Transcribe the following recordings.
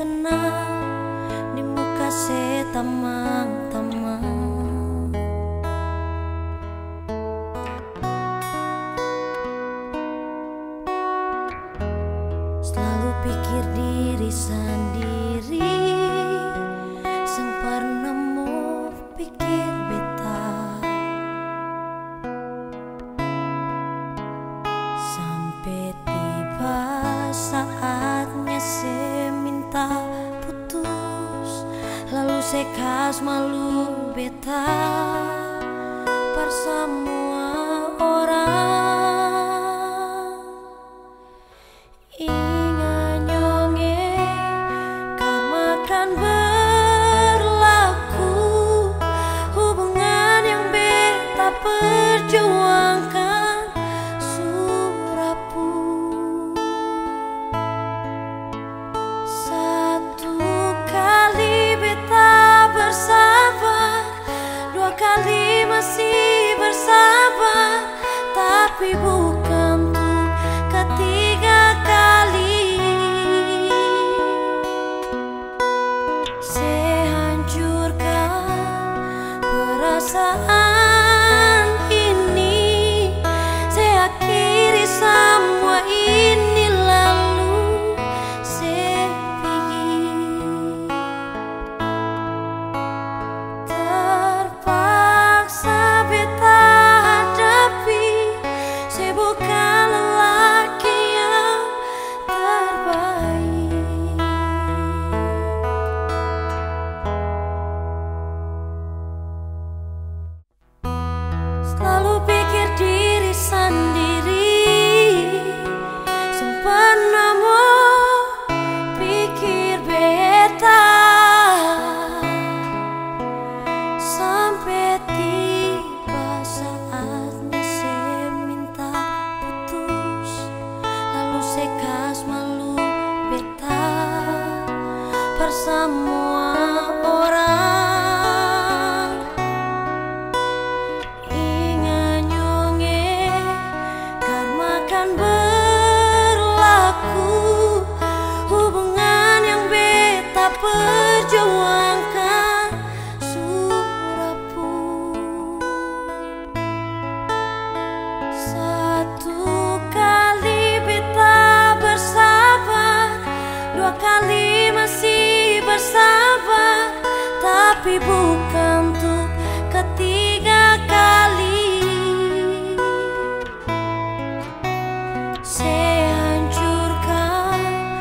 kenal di muka setamang-tamang. Selalu pikir diri sendiri, sing pernah mau pikir beta. Sampai tiba saatnya saya minta putus, lalu saya kas malu beta per semua orang. Ingat nyonge karma kan berlaku, hubungan yang beta perjuangkan surapu. Satu kali beta bersabar, dua kali masih bersabar, tapi bukan untuk ketiga kali. Saya hancurkan perasaan ini, saya akhiri semua ini, lalu saya pergi. Terpaksa beta hadapi, saya bukan lelaki yang terbaik. Selalu pikir diri sendiri, sempurna mau pikir beta. Sampai tiba saatnya saya minta putus, lalu saya kas malu beta per semua orang. Ingat nyonge karma kan berlaku, hubungan yang beta perjuangkan surapu. Satu kali beta bersabar, dua kali masih bersabar, tapi bukan untuk ketiga kali. Saya hancurkan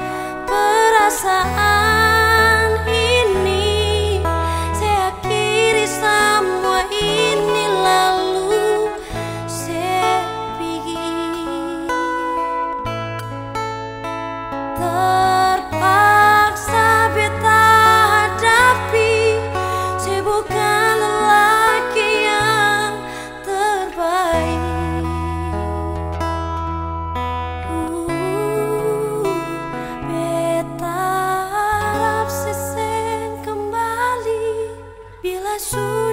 perasaan ini, saya akhiri semua ini, lalu saya pergi. Terpaksa beta hadapi, saya bukan lelaki yang terbaik. Beta harap seseng kembali bila sudah